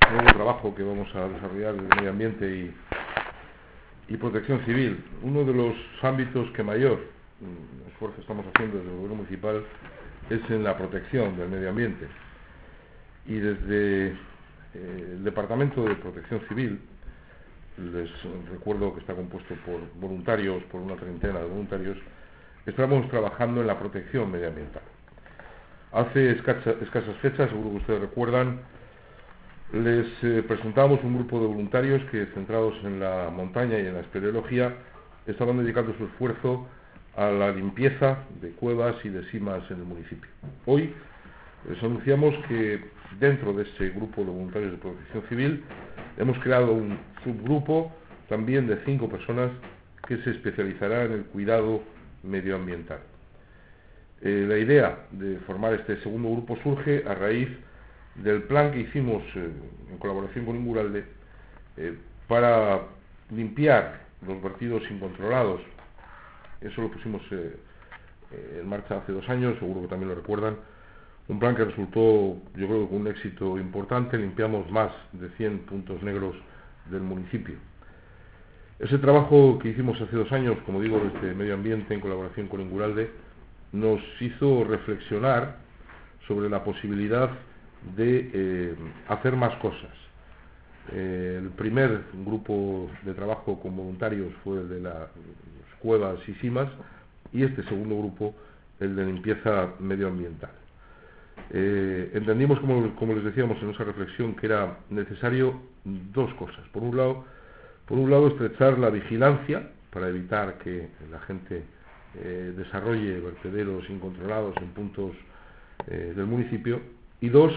nuevo trabajo que vamos a desarrollar de medio ambiente y protección civil. Uno de los ámbitos que mayor esfuerzo estamos haciendo desde el gobierno municipal es en la protección del medio ambiente. Y desde el Departamento de Protección Civil, les recuerdo que está compuesto por voluntarios, por una treintena de voluntarios, estamos trabajando en la protección medioambiental. Hace escasas fechas, seguro que ustedes recuerdan, les presentamos un grupo de voluntarios que, centrados en la montaña y en la espeleología, estaban dedicando su esfuerzo a la limpieza de cuevas y de simas en el municipio. Hoy les anunciamos que dentro de ese grupo de voluntarios de protección civil hemos creado un subgrupo también de 5 personas que se especializará en el cuidado medioambiental. La idea de formar este segundo grupo surge a raíz del plan que hicimos en colaboración con Inguralde para limpiar los vertidos incontrolados. Eso lo pusimos en marcha hace 2 años, seguro que también lo recuerdan. Un plan que resultó, yo creo, con un éxito importante. Limpiamos más de 100 puntos negros del municipio. Ese trabajo que hicimos hace 2 años, como digo, desde Medio Ambiente en colaboración con Inguralde, nos hizo reflexionar sobre la posibilidad de hacer más cosas. El primer grupo de trabajo con voluntarios fue el de las cuevas y simas, y este segundo grupo, el de limpieza medioambiental. Entendimos, como les decíamos en esa reflexión, que era necesario 2 cosas. Por un lado, estrechar la vigilancia para evitar que la gente desarrolle vertederos incontrolados en puntos del municipio, y 2,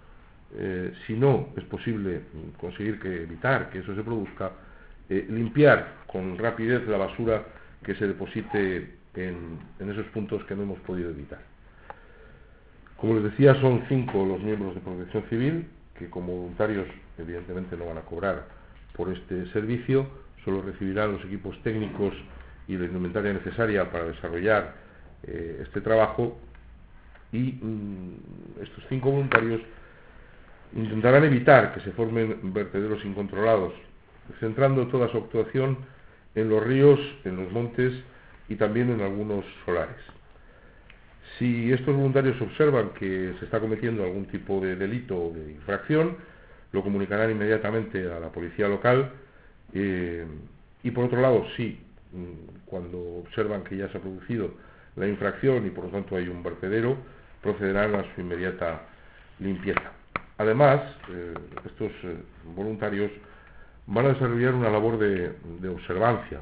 si no es posible conseguir evitar que eso se produzca, limpiar con rapidez la basura que se deposite en esos puntos que no hemos podido evitar. Como les decía, son 5 los miembros de Protección Civil, que como voluntarios evidentemente no van a cobrar por este servicio, solo recibirán los equipos técnicos y la indumentaria necesaria para desarrollar este trabajo, y estos 5 voluntarios intentarán evitar que se formen vertederos incontrolados, centrando toda su actuación en los ríos, en los montes y también en algunos solares. Si estos voluntarios observan que se está cometiendo algún tipo de delito o de infracción, lo comunicarán inmediatamente a la policía local, y por otro lado, si cuando observan que ya se ha producido la infracción y por lo tanto hay un vertedero, procederán a su inmediata limpieza. Además, estos voluntarios van a desarrollar una labor de observancia.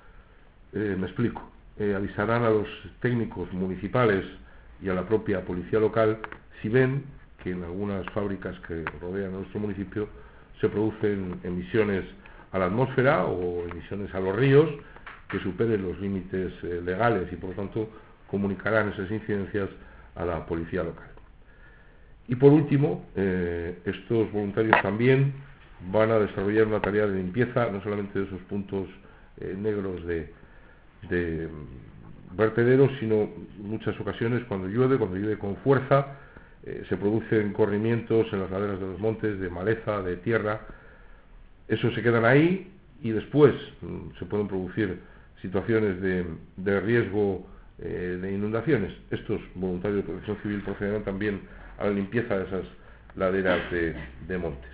Me explico. Avisarán a los técnicos municipales y a la propia policía local si ven que en algunas fábricas que rodean a nuestro municipio se producen emisiones a la atmósfera o emisiones a los ríos que superen los límites legales, y por lo tanto comunicarán esas incidencias a la policía local. Y por último, estos voluntarios también van a desarrollar una tarea de limpieza, no solamente de esos puntos negros de vertederos, sino en muchas ocasiones cuando llueve con fuerza, se producen corrimientos en las laderas de los montes de maleza, de tierra. Esos se quedan ahí y después se pueden producir situaciones de riesgo de inundaciones. Estos voluntarios de protección civil procederán también a la limpieza de esas laderas de montes.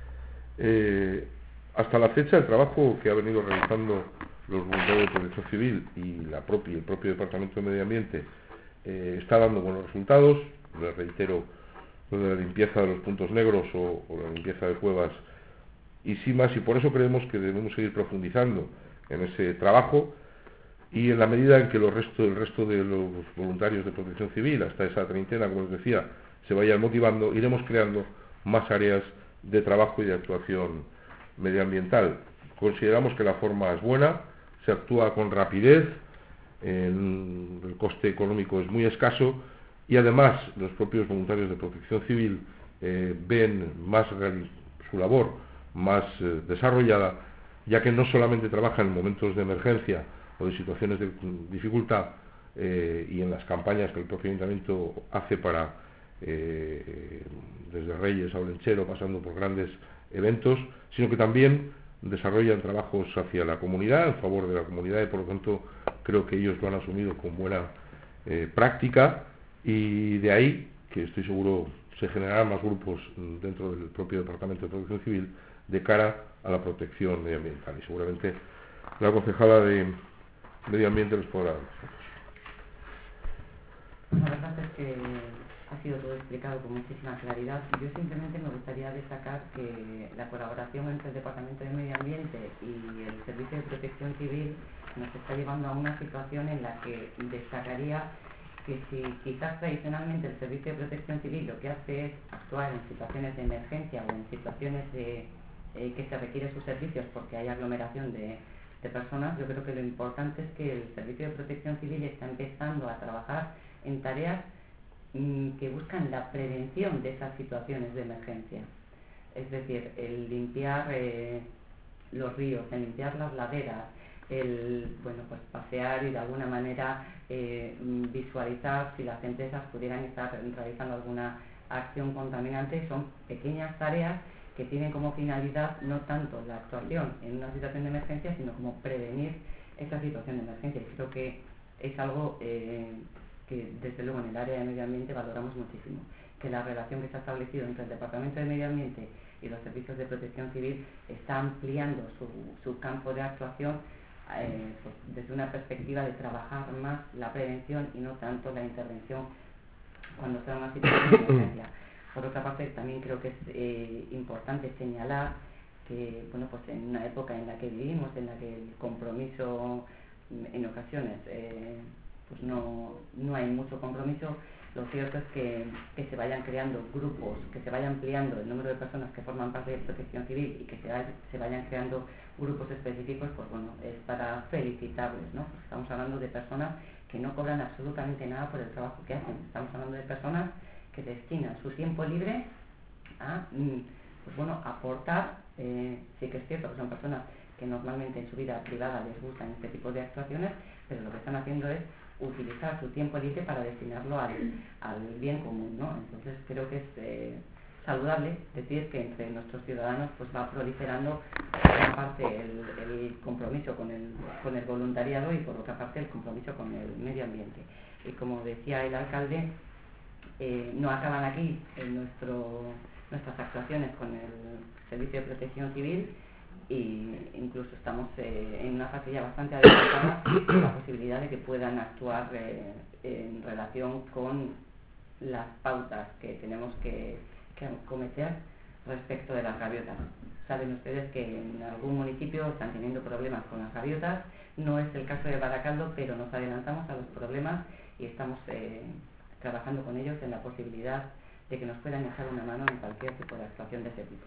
Hasta la fecha, el trabajo que ha venido realizando los voluntarios de protección civil y el propio Departamento de Medio Ambiente está dando buenos resultados. Les reitero, lo de la limpieza de los puntos negros o la limpieza de cuevas y simas, y por eso creemos que debemos seguir profundizando en ese trabajo, y en la medida en que el resto de los voluntarios de protección civil, hasta esa treintena, como les decía, se vayan motivando, iremos creando más áreas de trabajo y de actuación medioambiental. Consideramos que la forma es buena, se actúa con rapidez, el coste económico es muy escaso, y además los propios voluntarios de protección civil ven más su labor más desarrollada, ya que no solamente trabajan en momentos de emergencia o de situaciones de dificultad y en las campañas que el propio ayuntamiento hace para desde Reyes a Olenchero, pasando por grandes eventos, sino que también desarrollan trabajos hacia la comunidad, en favor de la comunidad, y por lo tanto creo que ellos lo han asumido con buena práctica, y de ahí que estoy seguro se generarán más grupos dentro del propio Departamento de Protección Civil de cara a la protección medioambiental, y seguramente la concejala de Medio Ambiente les podrá dar los datos. La verdad es que ha sido todo explicado con muchísima claridad. Yo simplemente me gustaría destacar que la colaboración entre el Departamento de Medio Ambiente y el Servicio de Protección Civil nos está llevando a una situación en la que destacaría que si quizás tradicionalmente el Servicio de Protección Civil lo que hace es actuar en situaciones de emergencia o en situaciones de, que se requiere sus servicios porque hay aglomeración de personas, yo creo que lo importante es que el Servicio de Protección Civil está empezando a trabajar en tareas que buscan la prevención de esas situaciones de emergencia. Es decir, el limpiar los ríos, el limpiar las laderas, el pues pasear y de alguna manera visualizar si las empresas pudieran estar realizando alguna acción contaminante. Son pequeñas tareas que tienen como finalidad no tanto la actuación en una situación de emergencia, sino como prevenir esa situación de emergencia. Y creo que es algo que desde luego en el área de medio ambiente valoramos muchísimo, que la relación que se ha establecido entre el Departamento de Medio Ambiente y los servicios de protección civil está ampliando su campo de actuación pues desde una perspectiva de trabajar más la prevención y no tanto la intervención cuando está en una situación de emergencia. Por otra parte, también creo que es importante señalar que pues en una época en la que vivimos, en la que el compromiso en ocasiones pues no hay mucho compromiso, lo cierto es que se vayan creando grupos, que se vaya ampliando el número de personas que forman parte de protección civil y que se vayan creando grupos específicos, pues bueno, es para felicitarles, ¿no? Porque estamos hablando de personas que no cobran absolutamente nada por el trabajo que hacen. Estamos hablando de personas que destinan su tiempo libre a pues bueno, aportar. Sí que es cierto que son personas que normalmente en su vida privada les gustan este tipo de actuaciones, pero lo que están haciendo es utilizar su tiempo libre para destinarlo al bien común, ¿no? Entonces creo que es saludable decir que entre nuestros ciudadanos pues va proliferando por una parte el compromiso con el voluntariado y por otra parte el compromiso con el medio ambiente. Y como decía el alcalde, no acaban aquí nuestras actuaciones con el Servicio de Protección Civil, y incluso estamos en una fase ya bastante adelantada con la posibilidad de que puedan actuar en relación con las pautas que tenemos que cometer respecto de las gaviotas. Saben ustedes que en algún municipio están teniendo problemas con las gaviotas, no es el caso de Baracaldo, pero nos adelantamos a los problemas y estamos trabajando con ellos en la posibilidad de que nos puedan echar una mano en cualquier tipo de actuación de ese tipo.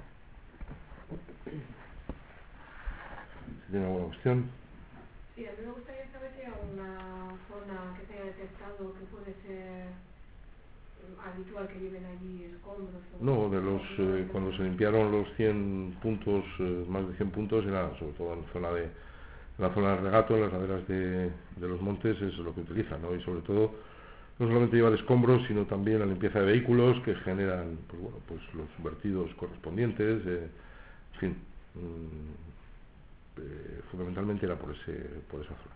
¿Tiene alguna cuestión? Sí, a mí me gustaría saber si hay alguna zona que se haya detectado que puede ser habitual que lleven allí escombros. No, cuando se limpiaron los 100 puntos, más de 100 puntos, era sobre todo en la zona del regato, en las laderas de los montes, es lo que utilizan, ¿no? Y sobre todo, no solamente llevar escombros, sino también la limpieza de vehículos que generan, pues bueno, pues los vertidos correspondientes, en fin, fundamentalmente era por esa zona.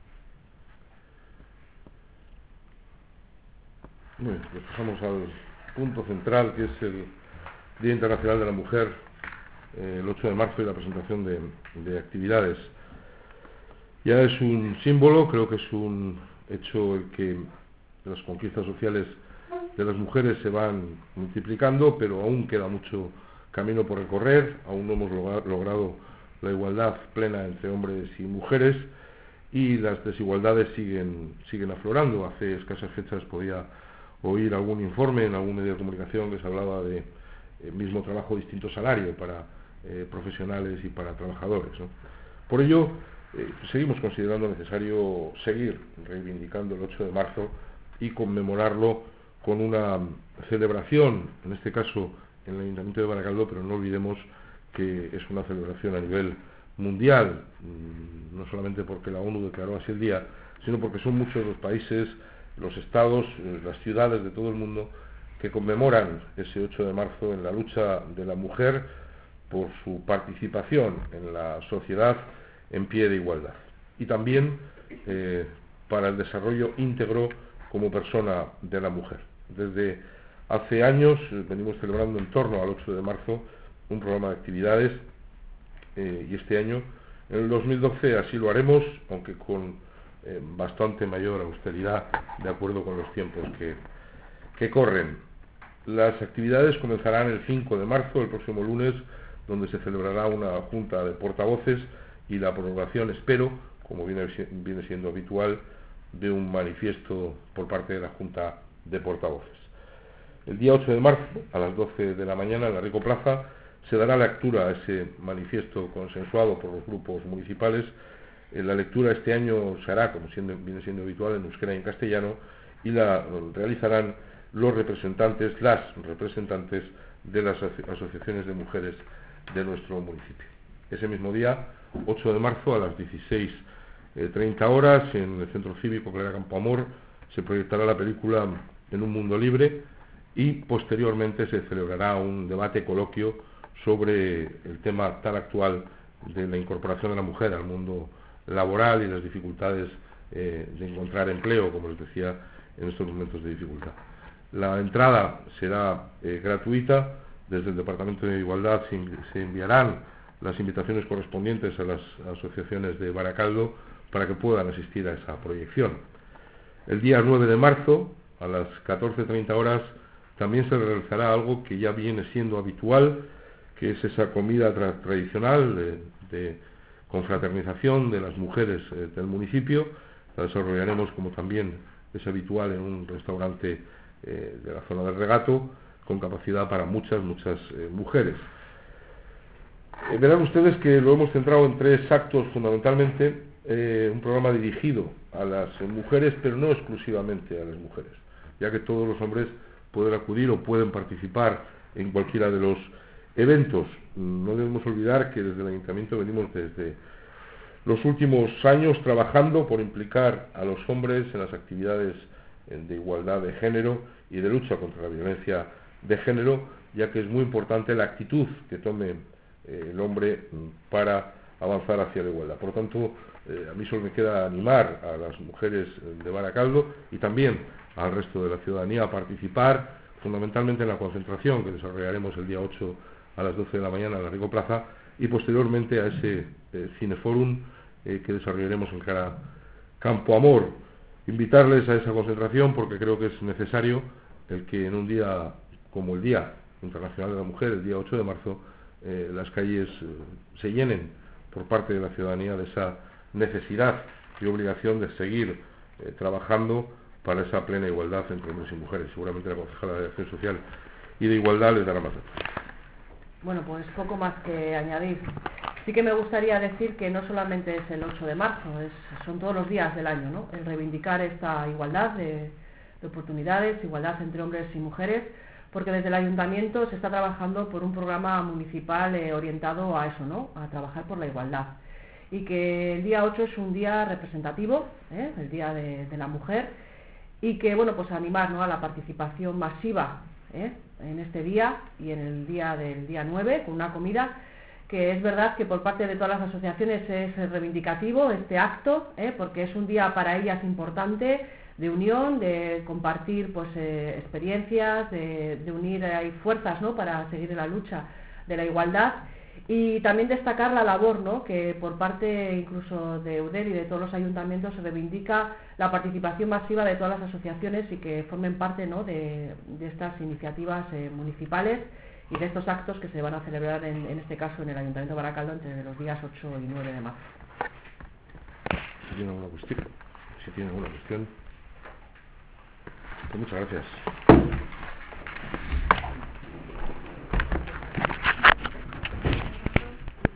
Muy bien, pues pasamos al punto central, que es el Día Internacional de la Mujer, el 8 de marzo, y la presentación de actividades. Ya es un símbolo, creo que es un hecho el que las conquistas sociales de las mujeres se van multiplicando, pero aún queda mucho camino por recorrer, aún no hemos logrado la igualdad plena entre hombres y mujeres, y las desigualdades siguen aflorando. Hace escasas fechas podía oír algún informe en algún medio de comunicación que se hablaba de mismo trabajo, distinto salario para profesionales y para trabajadores, ¿no? Por ello, seguimos considerando necesario seguir reivindicando el 8 de marzo y conmemorarlo con una celebración, en este caso en el Ayuntamiento de Baracaldo, pero no olvidemos que es una celebración a nivel mundial, no solamente porque la ONU declaró así el día, sino porque son muchos los países, los estados, las ciudades de todo el mundo que conmemoran ese 8 de marzo en la lucha de la mujer por su participación en la sociedad en pie de igualdad. Y también para el desarrollo íntegro como persona de la mujer. Desde hace años venimos celebrando en torno al 8 de marzo un programa de actividades y este año, en el 2012, así lo haremos, aunque con bastante mayor austeridad de acuerdo con los tiempos que corren. Las actividades comenzarán el 5 de marzo, el próximo lunes, donde se celebrará una junta de portavoces y la promulgación, espero, como viene siendo habitual, de un manifiesto por parte de la Junta de Portavoces. El día 8 de marzo, a las 12 de la mañana, en la Rico Plaza, se dará lectura a ese manifiesto consensuado por los grupos municipales. La lectura este año se hará, como viene siendo habitual, en euskera y en castellano, y la realizarán las representantes de las asociaciones de mujeres de nuestro municipio. Ese mismo día, 8 de marzo, a las 16:30 horas, en el Centro Cívico Clara Campoamor, se proyectará la película En un mundo libre y posteriormente se celebrará un debate coloquio sobre el tema tan actual de la incorporación de la mujer al mundo laboral y las dificultades de encontrar empleo, como les decía, en estos momentos de dificultad. La entrada será gratuita. Desde el Departamento de Igualdad se enviarán las invitaciones correspondientes a las asociaciones de Baracaldo para que puedan asistir a esa proyección. El día 9 de marzo, a las 14:30 horas, también se realizará algo que ya viene siendo habitual, que es esa comida tradicional de confraternización de las mujeres del municipio. La desarrollaremos, como también es habitual, en un restaurante de la zona del Regato, con capacidad para muchas mujeres. Verán ustedes que lo hemos centrado en 3 actos fundamentalmente, un programa dirigido a las mujeres, pero no exclusivamente a las mujeres, ya que todos los hombres pueden acudir o pueden participar en cualquiera de los eventos. No debemos olvidar que desde el Ayuntamiento venimos desde los últimos años trabajando por implicar a los hombres en las actividades de igualdad de género y de lucha contra la violencia de género, ya que es muy importante la actitud que tome el hombre para avanzar hacia la igualdad. Por lo tanto, a mí solo me queda animar a las mujeres de Baracaldo y también al resto de la ciudadanía a participar, fundamentalmente en la concentración que desarrollaremos el día 8 a las 12 de la mañana en la Rico Plaza y posteriormente a ese cineforum que desarrollaremos en Campoamor. Invitarles a esa concentración porque creo que es necesario el que en un día como el Día Internacional de la Mujer, el día 8 de marzo, las calles se llenen por parte de la ciudadanía de esa necesidad y obligación de seguir trabajando para esa plena igualdad entre hombres y mujeres. Seguramente la concejala de Acción Social y de Igualdad les dará más datos. Bueno, pues poco más que añadir. Sí que me gustaría decir que no solamente es el 8 de marzo, son todos los días del año, ¿no? El reivindicar esta igualdad de oportunidades, igualdad entre hombres y mujeres, porque desde el Ayuntamiento se está trabajando por un programa municipal orientado a eso, ¿no? A trabajar por la igualdad. Y que el día 8 es un día representativo, el Día de la Mujer, y que, bueno, pues animar, ¿no?, a la participación masiva en este día y en el día del día 9, con una comida, que es verdad que por parte de todas las asociaciones es reivindicativo este acto, porque es un día para ellas importante, de unión, de compartir pues experiencias, de unir fuerzas, ¿no?, para seguir en la lucha de la igualdad, y también destacar la labor, ¿no?, que por parte incluso de Eudel y de todos los ayuntamientos se reivindica la participación masiva de todas las asociaciones y que formen parte, ¿no?, de estas iniciativas municipales y de estos actos que se van a celebrar en este caso en el Ayuntamiento de Baracaldo entre los días 8 y 9 de marzo. Si tiene alguna cuestión, pues muchas gracias.